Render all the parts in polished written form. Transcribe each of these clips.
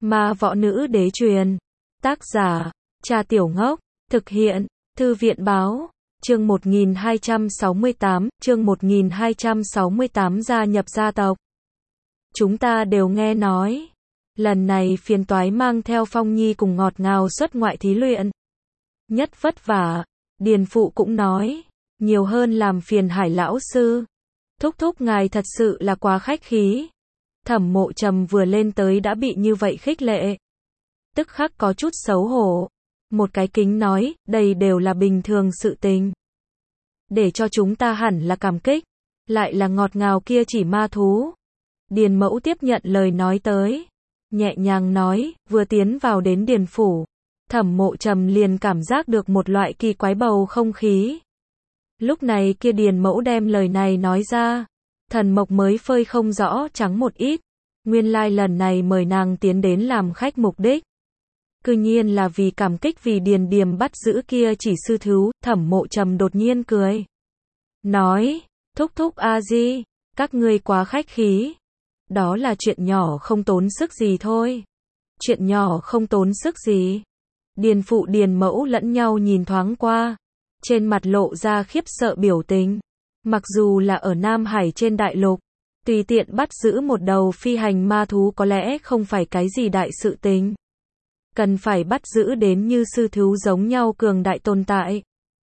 Ma võ nữ đế truyền. Tác giả, Cha Tiểu Ngốc. Thực hiện, Thư viện báo. Chương 1268, gia nhập gia tộc. Chúng ta đều nghe nói. Lần này phiền toái mang theo Phong Nhi cùng ngọt ngào xuất ngoại thí luyện. Nhất vất vả. Điền phụ cũng nói. Nhiều hơn làm phiền Hải lão sư. Thúc thúc ngài thật sự là quá khách khí. Thẩm Mộ Trầm vừa lên tới đã bị như vậy khích lệ. Tức khắc có chút xấu hổ. Một cái kính nói, đây đều là bình thường sự tình. Để cho chúng ta hẳn là cảm kích. Lại là ngọt ngào kia chỉ ma thú. Điền mẫu tiếp nhận lời nói tới. Nhẹ nhàng nói, vừa tiến vào đến Điền phủ. Thẩm Mộ Trầm liền cảm giác được một loại kỳ quái bầu không khí. Lúc này kia Điền mẫu đem lời này nói ra. Thần Mộc mới phơi không rõ trắng một ít. Nguyên lai lần này mời nàng tiến đến làm khách mục đích. Cư nhiên là vì cảm kích vì Điền Điềm bắt giữ kia chỉ sư thú. Thẩm Mộ Trầm đột nhiên cười. Nói, thúc thúc a di, các ngươi quá khách khí. Đó là chuyện nhỏ không tốn sức gì thôi. Chuyện nhỏ không tốn sức gì. Điền phụ Điền mẫu lẫn nhau nhìn thoáng qua. Trên mặt lộ ra khiếp sợ biểu tình. Mặc dù là ở Nam Hải trên đại lục, tùy tiện bắt giữ một đầu phi hành ma thú có lẽ không phải cái gì đại sự tình. Cần phải bắt giữ đến như sư thú giống nhau cường đại tồn tại.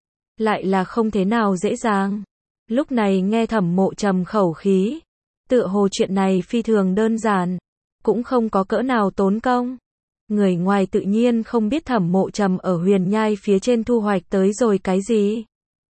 Lại là không thế nào dễ dàng. Lúc này nghe Thẩm Mộ Trầm khẩu khí. Tựa hồ chuyện này phi thường đơn giản. Cũng không có cỡ nào tốn công. Người ngoài tự nhiên không biết Thẩm Mộ Trầm ở Huyền Nhai phía trên thu hoạch tới rồi cái gì.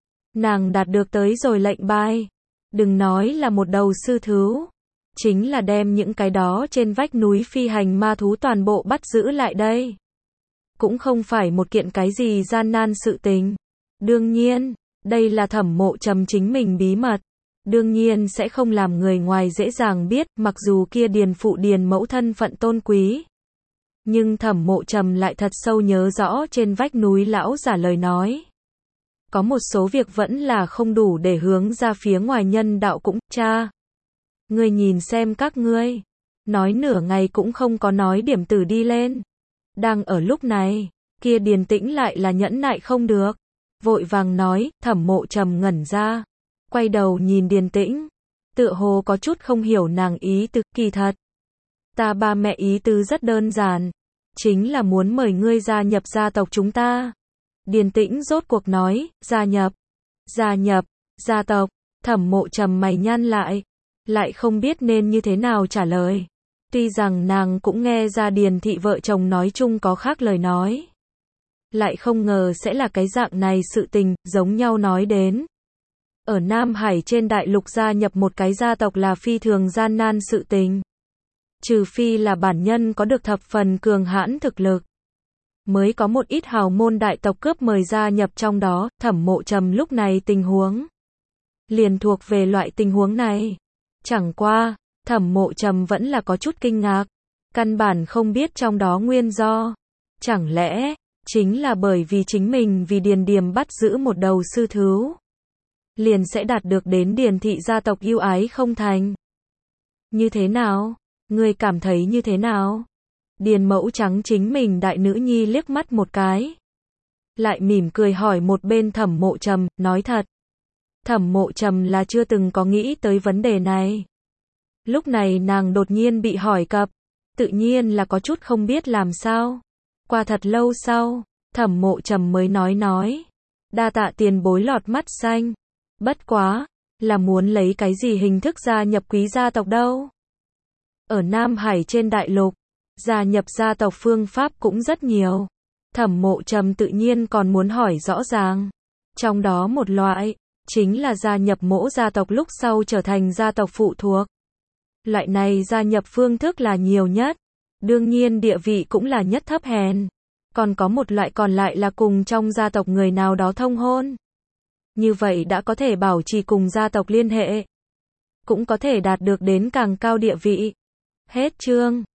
Nàng đạt được tới rồi lệnh bài. Đừng nói là một đầu sư thú. Chính là đem những cái đó trên vách núi phi hành ma thú toàn bộ bắt giữ lại đây. Cũng không phải một kiện cái gì gian nan sự tình. Đương nhiên, đây là Thẩm Mộ Trầm chính mình bí mật. Đương nhiên sẽ không làm người ngoài dễ dàng biết, mặc dù kia Điền phụ Điền mẫu thân phận tôn quý. Nhưng Thẩm Mộ Trầm lại thật sâu nhớ rõ trên vách núi lão giả lời nói. Có một số việc vẫn là không đủ để hướng ra phía ngoài nhân đạo cũng, cha. Ngươi nhìn xem các ngươi. Nói nửa ngày cũng không có nói điểm tử đi lên. Đang ở lúc này, kia Điền Tĩnh lại là nhẫn nại không được. Vội vàng nói, Thẩm Mộ Trầm ngẩn ra. Quay đầu nhìn Điền Tĩnh. Tựa hồ có chút không hiểu nàng ý tứ, kỳ thật. Ta ba mẹ ý tứ rất đơn giản. Chính là muốn mời ngươi gia nhập gia tộc chúng ta. Điền Tĩnh rốt cuộc nói, gia nhập, gia tộc. Thẩm Mộ Trầm mày nhăn lại. Lại không biết nên như thế nào trả lời. Tuy rằng nàng cũng nghe ra Điền thị vợ chồng nói chung có khác lời nói. Lại không ngờ sẽ là cái dạng này sự tình, giống nhau nói đến. Ở Nam Hải trên đại lục gia nhập một cái gia tộc là phi thường gian nan sự tình. Trừ phi là bản nhân có được thập phần cường hãn thực lực. Mới có một ít hào môn đại tộc cướp mời gia nhập trong đó. Thẩm Mộ Trầm lúc này tình huống liền thuộc về loại tình huống này. Chẳng qua, Thẩm Mộ Trầm vẫn là có chút kinh ngạc. Căn bản không biết trong đó nguyên do. Chẳng lẽ, chính là bởi vì chính mình vì Điền Điềm bắt giữ một đầu sư thú. Liền sẽ đạt được đến Điền thị gia tộc yêu ái không thành. Như thế nào? Ngươi cảm thấy như thế nào? Điền mẫu trắng chính mình đại nữ nhi liếc mắt một cái. Lại mỉm cười hỏi một bên Thẩm Mộ Trầm, nói thật. Thẩm Mộ Trầm là chưa từng có nghĩ tới vấn đề này. Lúc này nàng đột nhiên bị hỏi cập. Tự nhiên là có chút không biết làm sao. Qua thật lâu sau, Thẩm Mộ Trầm mới nói. Đa tạ tiền bối lọt mắt xanh. Bất quá, là muốn lấy cái gì hình thức gia nhập quý gia tộc đâu. Ở Nam Hải trên đại lục, gia nhập gia tộc phương pháp cũng rất nhiều. Thẩm Mộ Trầm tự nhiên còn muốn hỏi rõ ràng. Trong đó một loại, chính là gia nhập mỗi gia tộc lúc sau trở thành gia tộc phụ thuộc. Loại này gia nhập phương thức là nhiều nhất. Đương nhiên địa vị cũng là nhất thấp hèn. Còn có một loại còn lại là cùng trong gia tộc người nào đó thông hôn. Như vậy đã có thể bảo trì cùng gia tộc liên hệ. Cũng có thể đạt được đến càng cao địa vị. Hết chương.